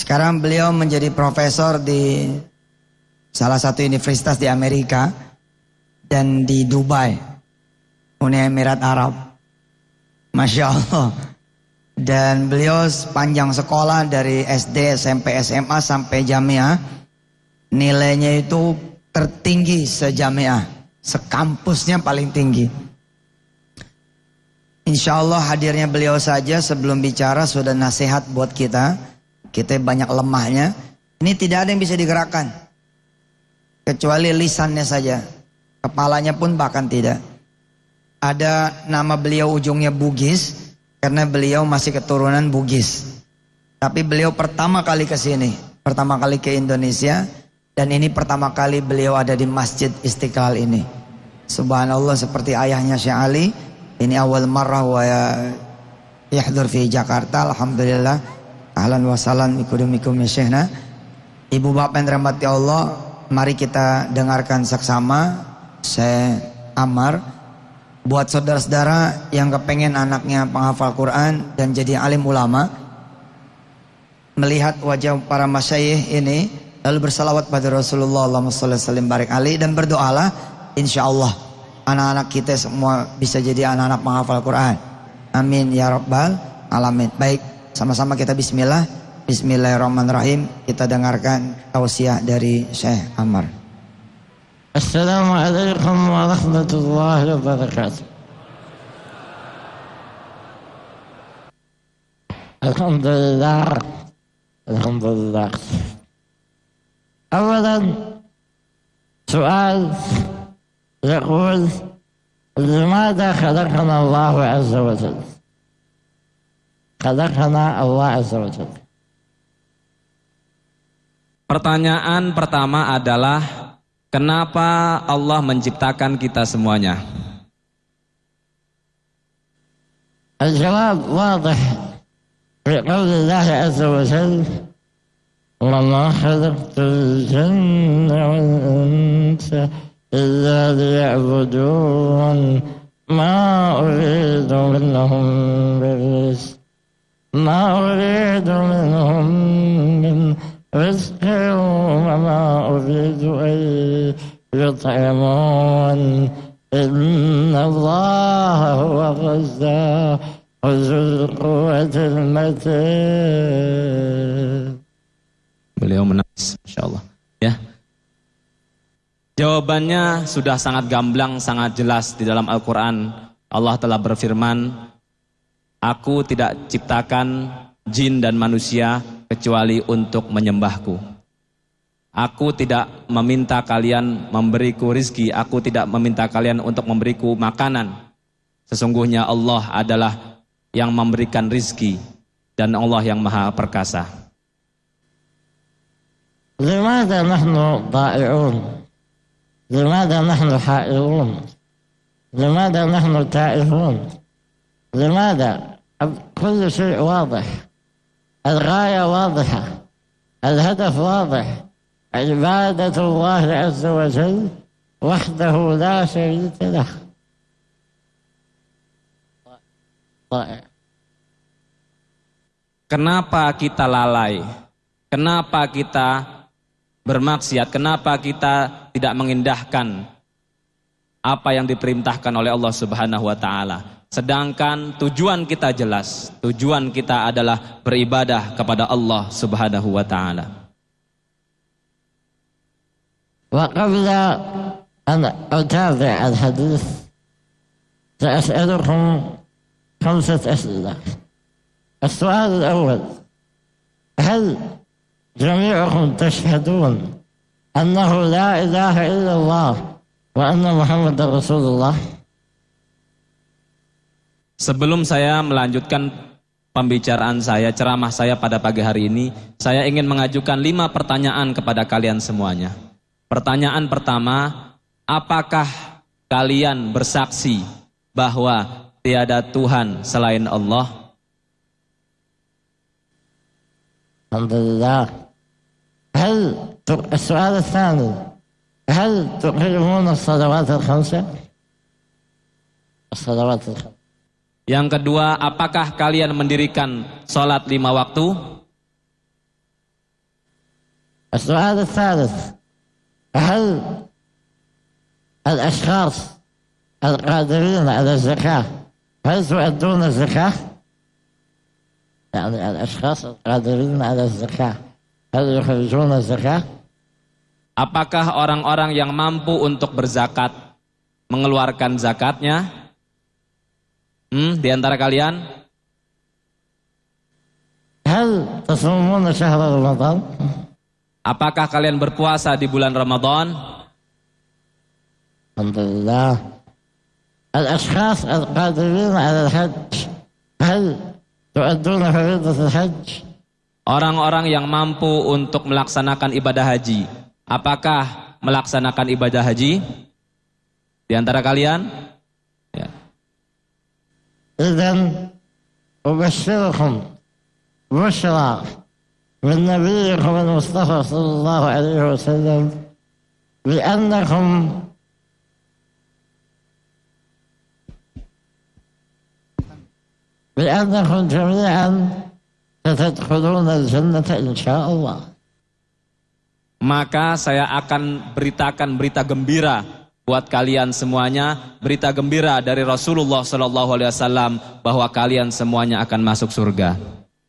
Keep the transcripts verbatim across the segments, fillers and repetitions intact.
Sekarang beliau menjadi profesor di salah satu universitas di Amerika dan di Dubai, Uni Emirat Arab. Masya Allah. Dan beliau sepanjang sekolah dari S D, S M P, S M A sampai jamiah, nilainya itu tertinggi sejamiah, sekampusnya paling tinggi. Insya Allah hadirnya beliau saja sebelum bicara sudah nasihat buat kita. Kita banyak lemahnya. Ini tidak ada yang bisa digerakkan kecuali lisannya saja. Kepalanya pun bahkan tidak. Ada nama beliau ujungnya Bugis karena beliau masih keturunan Bugis. Tapi beliau pertama kali ke sini, pertama kali ke Indonesia, dan ini pertama kali beliau ada di Masjid Istiqlal ini. Subhanallah, seperti ayahnya Syekh Ali. Ini awal marrah wa yahdur fi Jakarta. Alhamdulillah. Ahlan wa sahlan bikudumikum ya Syekhna. Ibu bapak yang dirahmati Allah, mari kita dengarkan saksama Syekh Ammar. Buat saudara-saudara yang kepengen anaknya penghafal Quran dan jadi alim ulama, melihat wajah para masyayikh ini, lalu bersalawat pada Rasulullah Allahumma sholli sallim barik alaihi, dan berdoalah insyaallah anak-anak kita semua bisa jadi anak-anak penghafal Quran. Amin ya rabbal alamin. Baik, sama-sama kita bismillah. Bismillahirrahmanirrahim. Kita dengarkan tausiah dari Syekh Ammar. Assalamualaikum warahmatullahi wabarakatuh. Alhamdulillah. Alhamdulillah. Awalan soal يقول لماذا خلقنا الله عز وجل؟ خلقنا الله عز وجل. Pertanyaan pertama adalah kenapa Allah menciptakan kita semuanya? الجواب واضح في قول الله عز وجل وما خلقت الجن والإنس إلا ليعبدون ما أريد منهم من رزق ما أريد منهم من رزق وما أريد أن يطعمون إن الله هو الرزاق ذو القوة المتين. Beliau menangis, Masya Allah. Ya. Jawabannya sudah sangat gamblang, sangat jelas di dalam Al-Quran. Allah telah berfirman, aku tidak ciptakan jin dan manusia kecuali untuk menyembahku. Aku tidak meminta kalian memberiku rizki, aku tidak meminta kalian untuk memberiku makanan. Sesungguhnya Allah adalah yang memberikan rizki dan Allah yang maha perkasa. لماذا نحن ضائعون؟ لماذا نحن حائرون؟ لماذا نحن تائهون؟ لماذا؟ كل شيء واضح، الغاية واضحة، الهدف واضح، عبادة الله عز وجل وحده لا شريك له. ضائع. Kenapa kita lalai? Kenapa kita bermaksiat? Kenapa kita tidak mengindahkan apa yang diperintahkan oleh Allah Subhanahu wa taala? Sedangkan tujuan kita jelas. Tujuan kita adalah beribadah kepada Allah Subhanahu wa taala. Wa qabla an utabi' al-hadith sa'as'alukum khamsat as'ilah. السؤال الأول: هل جميعكم تشهدون أنه لا إله إلا الله وأن محمد رسول الله؟ Sebelum saya melanjutkan pembicaraan saya, ceramah saya pada pagi hari ini, saya ingin mengajukan lima pertanyaan kepada kalian semuanya. Pertanyaan pertama, apakah kalian bersaksi bahwa tiada Tuhan selain Allah? Alhamdulillah. هل السؤال الثاني: هل تقيمون الصلوات الخمسة؟ الصلوات الخمسة. Yang kedua, apakah kalian mendirikan sholat lima waktu? السؤال الثالث: هل الأشخاص القادرين على الزكاة هل تؤدون الزكاة؟ يعني الأشخاص القادرين على الزكاة هل يخرجون الزكاة؟ Apakah orang-orang yang mampu untuk berzakat mengeluarkan zakatnya? Hmm, di antara kalian? هل تصومون شهر رمضان؟ Apakah kalian berpuasa di bulan Ramadan? Alhamdulillah. الأشخاص القادرين على الحج هل تؤدون فريضة الحج؟ Orang-orang yang mampu untuk melaksanakan ibadah haji, apakah melaksanakan ibadah haji? Di antara kalian? Ya. إذن أبشركم بشرى من نبيكم المصطفى صلى الله عليه وسلم بأنكم بأنكم جميعا ستدخلون الجنة إن شاء الله. Maka saya akan beritakan berita gembira buat kalian semuanya, berita gembira dari Rasulullah Shallallahu Alaihi Wasallam bahwa kalian semuanya akan masuk surga.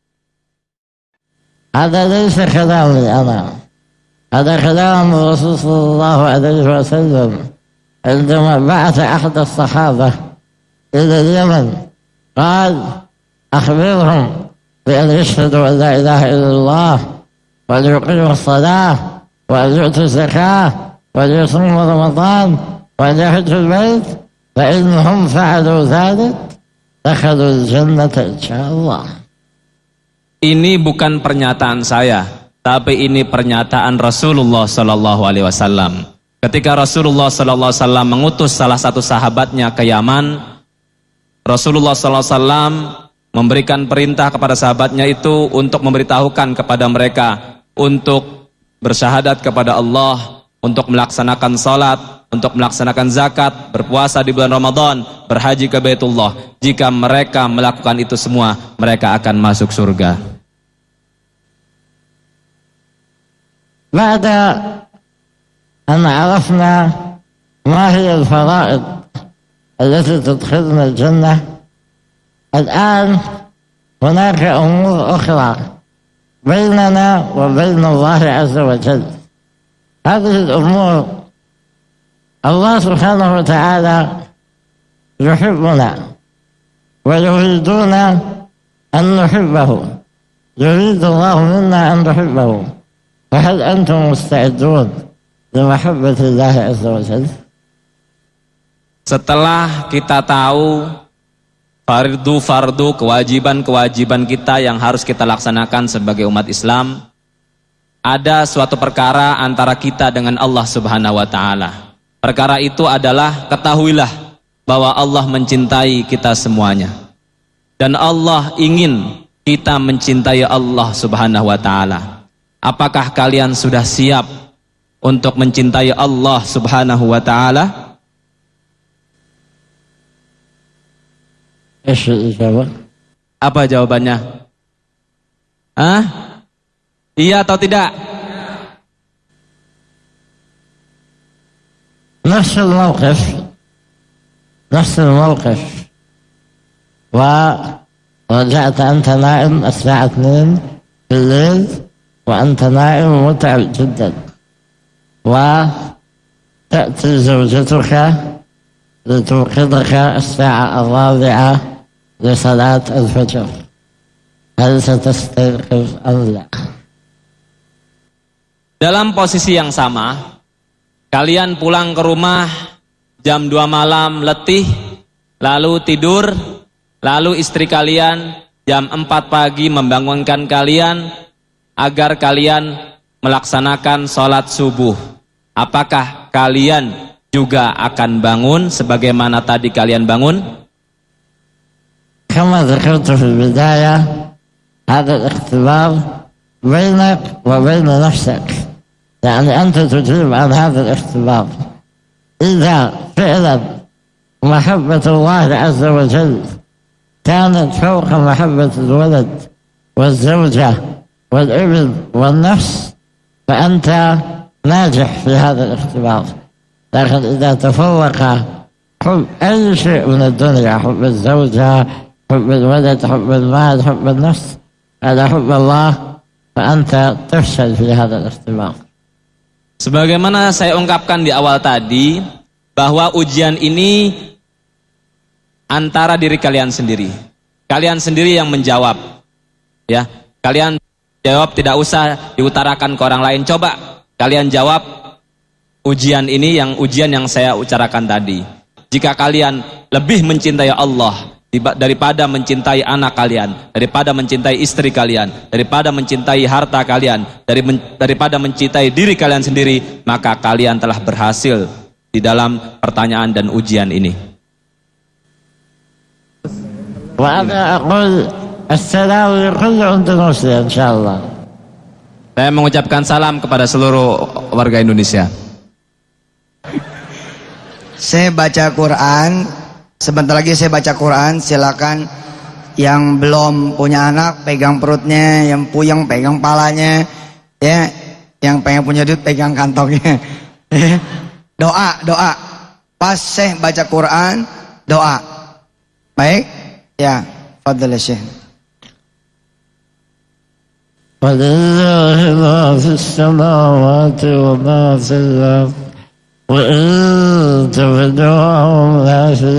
هذا ليس كلامي أنا، هذا كلام الرسول صلى الله عليه وسلم عندما بعث أحد الصحابة إلى اليمن قال: أخبرهم بأن يشهدوا أن لا إله إلا الله وأن يقيموا الصلاة وأن يؤتوا الزكاة وأن يصوموا رمضان وأن يحجوا البيت فإنهم فعلوا ذلك دخلوا الجنة إن شاء الله. Ini bukan pernyataan saya, tapi ini pernyataan Rasulullah Shallallahu Alaihi Wasallam. Ketika Rasulullah Shallallahu Alaihi Wasallam mengutus salah satu sahabatnya ke Yaman, Rasulullah Shallallahu Alaihi Wasallam memberikan perintah kepada sahabatnya itu untuk memberitahukan kepada mereka untuk bersyahadat kepada Allah, untuk melaksanakan salat, untuk melaksanakan zakat, berpuasa di bulan Ramadan, berhaji ke Baitullah. Jika mereka melakukan itu semua, mereka akan masuk surga. بعد أن عرفنا ما هي الفرائض التي تدخلنا الجنة، الآن هناك أمور أخرى بيننا وبين الله عز وجل. هذه الأمور الله سبحانه وتعالى يحبنا ويريدون أن نحبه، يريد الله منا أن نحبه. فهل أنتم مستعدون لمحبة الله عز وجل؟ Setelah kita tahu fardu-fardu, kewajiban-kewajiban kita yang harus kita laksanakan sebagai umat Islam, ada suatu perkara antara kita dengan Allah Subhanahu wa taala. Perkara itu adalah, ketahuilah bahwa Allah mencintai kita semuanya. Dan Allah ingin kita mencintai Allah Subhanahu wa taala. Apakah kalian sudah siap untuk mencintai Allah Subhanahu wa taala? Apa jawabannya? Hah? Iya atau tidak? نفس الموقف نفس الموقف ورجعت أنت نائم الساعة اثنين في الليل وأنت نائم متعب جدا، وتأتي زوجتك لتوقظك الساعة الرابعة لصلاة الفجر، هل ستستيقظ أم لا؟ Dalam posisi yang sama, kalian pulang ke rumah jam dua malam letih, lalu tidur, lalu istri kalian jam empat pagi membangunkan kalian agar kalian melaksanakan sholat subuh. Apakah kalian juga akan bangun sebagaimana tadi kalian bangun? كما ذكرت في البداية هذا الاختبار بينك وبين نفسك، يعني أنت تجيب عن هذا الاختبار. إذا فعلا محبة الله عز وجل كانت فوق محبة الولد والزوجة والابن والنفس، فأنت ناجح في هذا الاختبار. لكن إذا تفوق حب أي شيء من الدنيا، حب الزوجة، حب الولد، حب المال، حب النفس على حب الله، فأنت تفشل في هذا الاختبار. Sebagaimana saya ungkapkan di awal tadi, bahwa ujian ini antara diri kalian sendiri. Kalian sendiri yang menjawab. Ya, kalian jawab, tidak usah diutarakan ke orang lain. Coba kalian jawab ujian ini, yang ujian yang saya utarakan tadi. Jika kalian lebih mencintai Allah daripada mencintai anak kalian, daripada mencintai istri kalian, daripada mencintai harta kalian, dari men, daripada mencintai diri kalian sendiri, maka kalian telah berhasil di dalam pertanyaan dan ujian ini. Wa ana aqul assalamu alaikum Indonesia, insyaallah. Saya mengucapkan salam kepada seluruh warga Indonesia. Saya baca Quran, sebentar lagi saya baca Quran. Silakan yang belum punya anak pegang perutnya, yang puyeng pegang palanya, ya, yang pengen punya duit pegang kantongnya. Doa, doa. Pas saya baca Quran, doa. Baik, ya, fadhil Syekh. Walillahi ma fis samawati wa ma fil ardh. وإن تبدوا ما في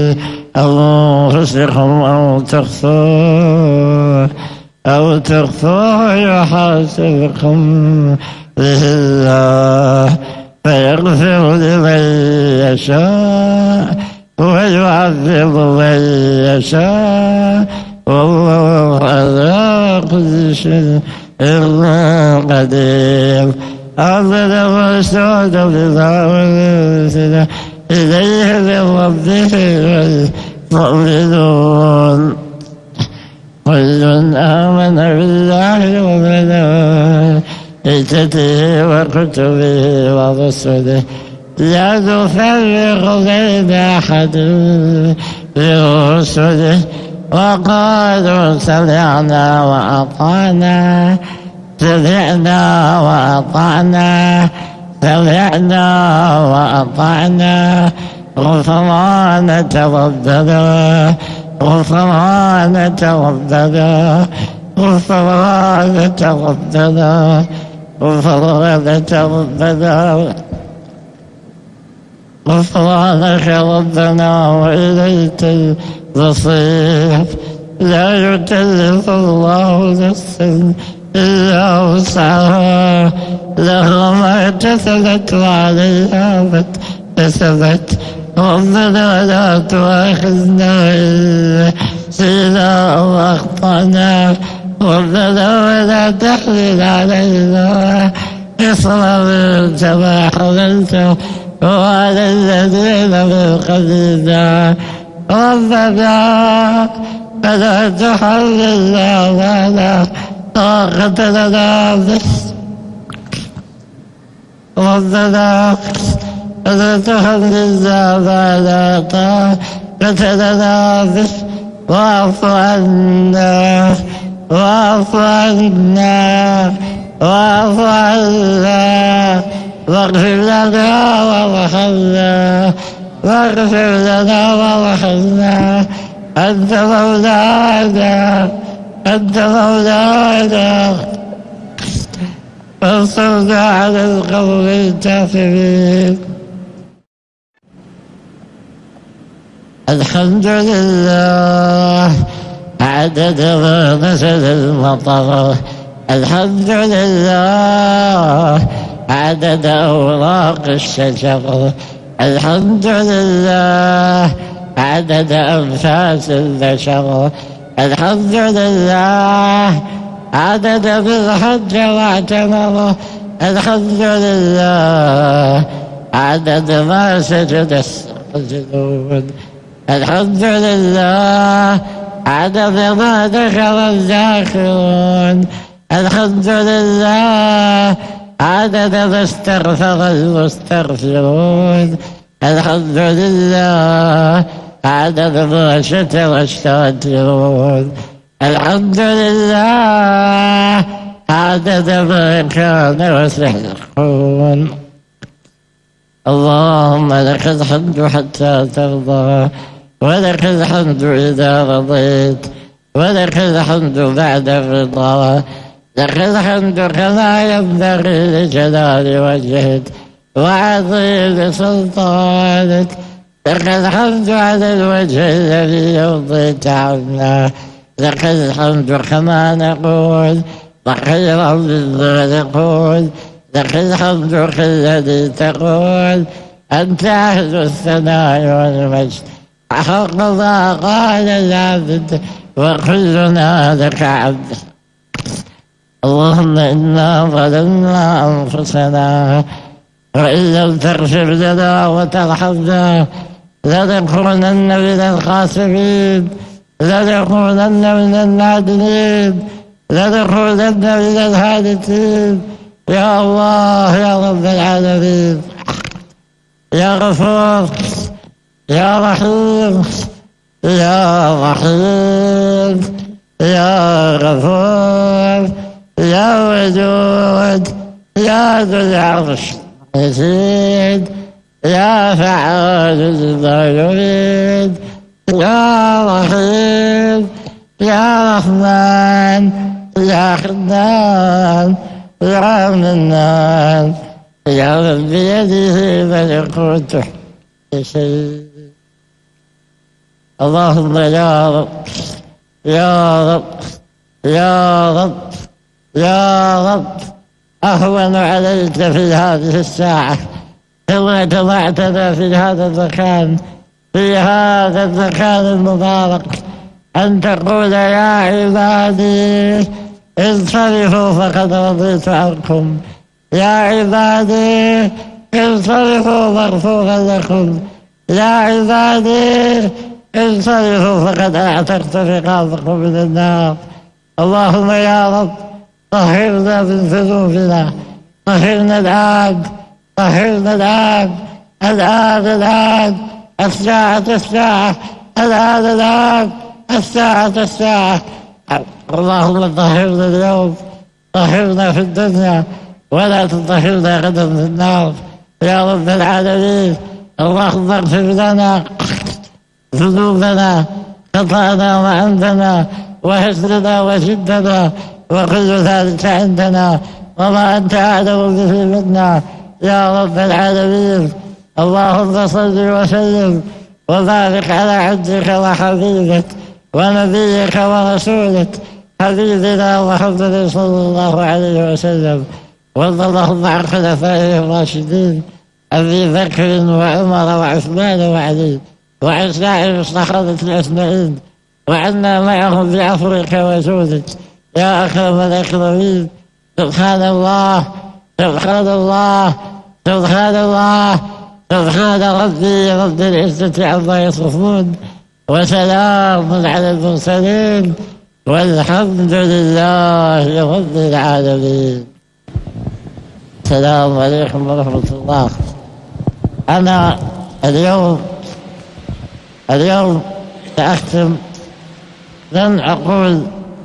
أنفسكم أو تخفوه أو تخفوه يحاسبكم به الله فيغفر لمن يشاء ويعذب من يشاء والله على كل شيء قدير. أَمَنَ وَسَعَدَ بِذَعْوَلِسِنَا إِلَيْهِ مِنْ رَبِّهِ وَالْمُؤْمِنُونَ كُلٌّ آمَنَ بِاللَّهِ وَمَلَائِكَتِهِ وَكُتُبِهِ وَرُسُلِهِ لَا نُفَرِّقُ بَيْنَ أَحَدٍ مِنْ رُسُلِهِ وَقَالُوا سَمِعْنَا وَأَطَعْنَا سمعنا وأطعنا سمعنا وأطعنا غفرانك ربنا غفرانك ربنا غفرانك ربنا غفرانك ربنا غفرانك ربنا وإليك المصير. لا يكلف الله نفسا إلا وسعها لها ما كسبت وعليها ما اكتسبت. ربنا لا تؤاخذنا إن نسينا أو أخطأنا ربنا ولا تحمل علينا إصرا كما حملته وعلى الذين من قبلنا ربنا فلا تحملنا ولا طاقة لنا به ربنا فلا تحملنا ما لا طاقة لنا به واعف عنا واعف عنا واعف عنا واغفر لنا وارحمنا واغفر لنا وارحمنا أنت مولانا أنت مولانا فانصرنا على القوم الكافرين. الحمد لله عدد ما نزل المطر. الحمد لله عدد أوراق الشجر. الحمد لله عدد أنفاس البشر. الحمد لله عدد بالحج واعتمره. الحمد لله عدد ما سجد الساجدون. الحمد لله عدد ما ذكر الذاكرون. الحمد لله عدد ما استغفر المستغفرون. الحمد لله عدد ما شتر الشاكرون. الحمد لله عدد ما كان وسيكون. اللهم لك الحمد حتى ترضى، ولك الحمد إذا رضيت، ولك الحمد بعد الرضا، لك الحمد كما ينبغي لجلال وجهك وعظيم سلطانك، لك الحمد على الوجه الذي يرضيك عنا، لك الحمد كما نقول خيرا مما نقول، لك الحمد كالذي تقول أنت أهل الثناء والمجد، حق ما قال العبد وكلنا لك عبد. اللهم إنا ظلمنا أنفسنا وإن لم تغفر لنا وترحمنا لنكونن من الخاسرين، لنكونن من النادمين، لنكونن من الهالكين. يا الله يا رب العالمين، يا غفور يا رحيم يا رحيم يا غفور يا ودود يا ذو العرش المجيد، يا فعال لما يريد، يا رحيم يا رحمن يا حنان يا منان، يا من بيده ملكوت كل شيء. اللهم يا رب يا رب يا رب يا رب، أهون عليك في هذه الساعة كما جمعتنا في هذا المكان، في هذا المكان المبارك، أن تقول يا عبادي انصرفوا فقد رضيت عنكم، يا عبادي انصرفوا مغفورا لكم، يا عبادي انصرفوا فقد اعتقت رقابكم من النار. اللهم يا رب طهرنا من ذنوبنا، طهرنا الآن، طهرنا الآن الآن الآن، الساعة الساعة، الآن الآن، الساعة الساعة. اللهم طهرنا اليوم، طهرنا في الدنيا ولا تطهرنا غدا في النار يا رب العالمين. اللهم اغفر لنا ذنوبنا، خطأنا وعندنا وحسننا وشدنا وكل ذلك عندنا، وما أنت أعلم به منا يا رب العالمين. اللهم صل وسلم وبارك على عبدك وحبيبك ونبيك ورسولك حبيبنا محمد صلى الله عليه وسلم، وارض اللهم عن خلفائه الراشدين أبي بكر وعمر وعثمان وعلي وعن سائر الصحابة أجمعين، وعنا معهم بعفوك وجودك يا أكرم الأكرمين. سبحان الله سبحان الله سبحان الله سبحان ربي رب العزة عما يصفون، وسلام على المرسلين، والحمد لله رب العالمين. السلام عليكم ورحمة الله. أنا اليوم اليوم سأختم، لن أقول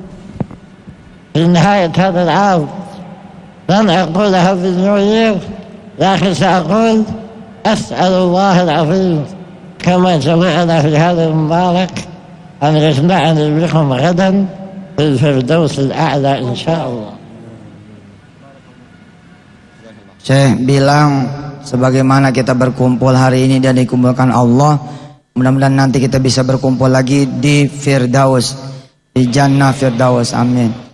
في نهاية هذا العام، لن أقول هابي نيو يير، لكن سأقول أسأل الله العظيم كما جمعنا في هذا المبارك أن يجمعني بكم غدا في الفردوس الأعلى إن شاء الله. Syekh bilang sebagaimana kita berkumpul hari ini dan dikumpulkan Allah, mudah-mudahan nanti kita bisa berkumpul lagi di Firdaus, di Jannah Firdaus. Amin.